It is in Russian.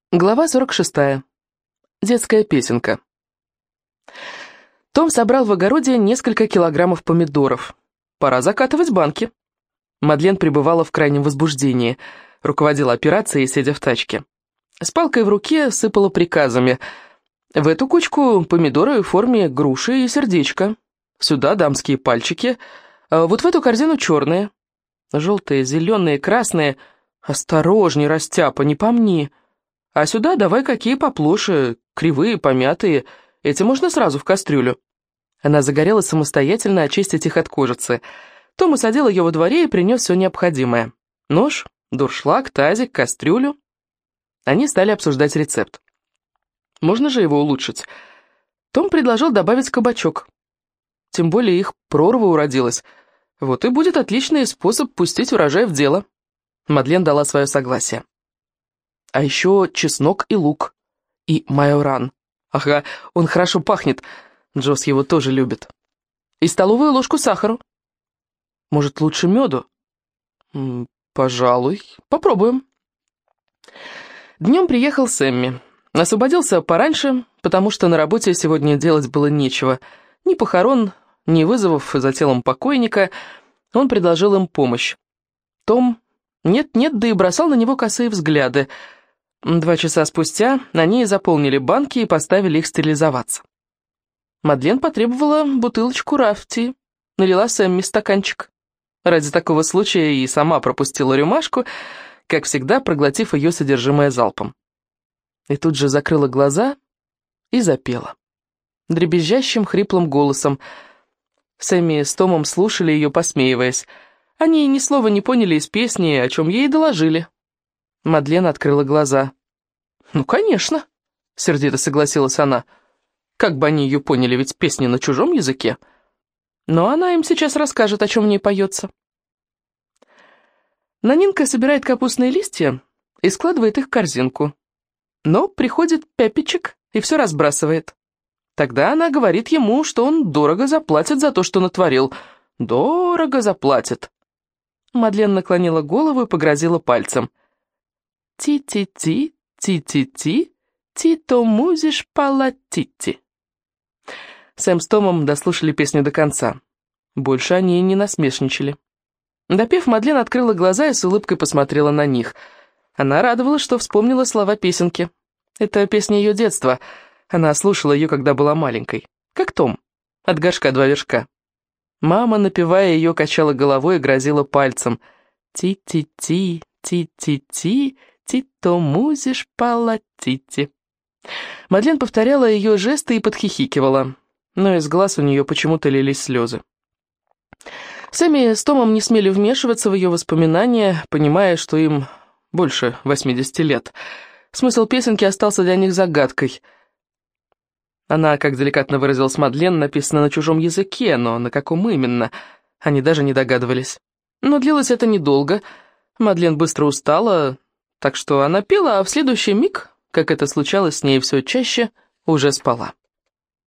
Глава 46. Детская песенка. Том собрал в огороде несколько килограммов помидоров. Пора закатывать банки. Мадлен пребывала в крайнем возбуждении, руководила операцией, сидя в тачке. С палкой в руке сыпала приказами. В эту кучку помидоры в форме груши и сердечко. Сюда дамские пальчики. А вот в эту корзину черные. Желтые, зеленые, красные. Осторожней, растяпа, не помни. А сюда давай какие поплоше, кривые, помятые. Эти можно сразу в кастрюлю. Она загорелась самостоятельно очистить их от кожицы. Том усадил ее во дворе и принес все необходимое. Нож, дуршлаг, тазик, кастрюлю. Они стали обсуждать рецепт. Можно же его улучшить. Том предложил добавить кабачок. Тем более их прорва уродилась. Вот и будет отличный способ пустить урожай в дело. Мадлен дала свое согласие. А еще чеснок и лук. И майоран. Ага, он хорошо пахнет. Джосс его тоже любит. И столовую ложку сахару. Может, лучше меду? Пожалуй. Попробуем. Днем приехал Сэмми. Освободился пораньше, потому что на работе сегодня делать было нечего. Ни похорон, ни вызовов за телом покойника. Он предложил им помощь. Том нет-нет, да и бросал на него косые взгляды. 2 часа спустя они заполнили банки и поставили их стерилизоваться. Мадлен потребовала бутылочку рафти, налила Сэмми стаканчик. Ради такого случая и сама пропустила рюмашку, как всегда, проглотив ее содержимое залпом. И тут же закрыла глаза и запела. Дребезжащим хриплым голосом. Сэмми с Томом слушали ее, посмеиваясь. Они ни слова не поняли из песни, о чем ей доложили. Мадлен открыла глаза. «Ну, конечно», — сердито согласилась она. «Как бы они ее поняли, ведь песни на чужом языке». Но она им сейчас расскажет, о чем в ней поется. Нанинка собирает капустные листья и складывает их в корзинку. Но приходит Пеппичек и все разбрасывает. Тогда она говорит ему, что он дорого заплатит за то, что натворил. Дорого заплатит. Мадлен наклонила голову и погрозила пальцем. «Ти-ти-ти, ти-ти-ти, ти-то музиш палатити». Сэм с Томом дослушали песню до конца. Больше они и не насмешничали. Допев, Мадлен открыла глаза и с улыбкой посмотрела на них. Она радовалась, что вспомнила слова песенки. Это песня ее детства. Она слушала ее, когда была маленькой. Как Том. От горшка 2 вершка. Мама, напевая ее, качала головой и грозила пальцем. «Ти-ти-ти, ти-ти-ти, ти-то музиш палатити». Мадлен повторяла ее жесты и подхихикивала, но из глаз у нее почему-то лились слезы. Сэмми с Томом не смели вмешиваться в ее воспоминания, понимая, что им больше 80 лет. Смысл песенки остался для них загадкой. Она, как деликатно выразилась Мадлен, написана на чужом языке, но на каком именно, они даже не догадывались. Но длилось это недолго. Мадлен быстро устала, так что она пела, а в следующий миг, как это случалось с ней все чаще, уже спала.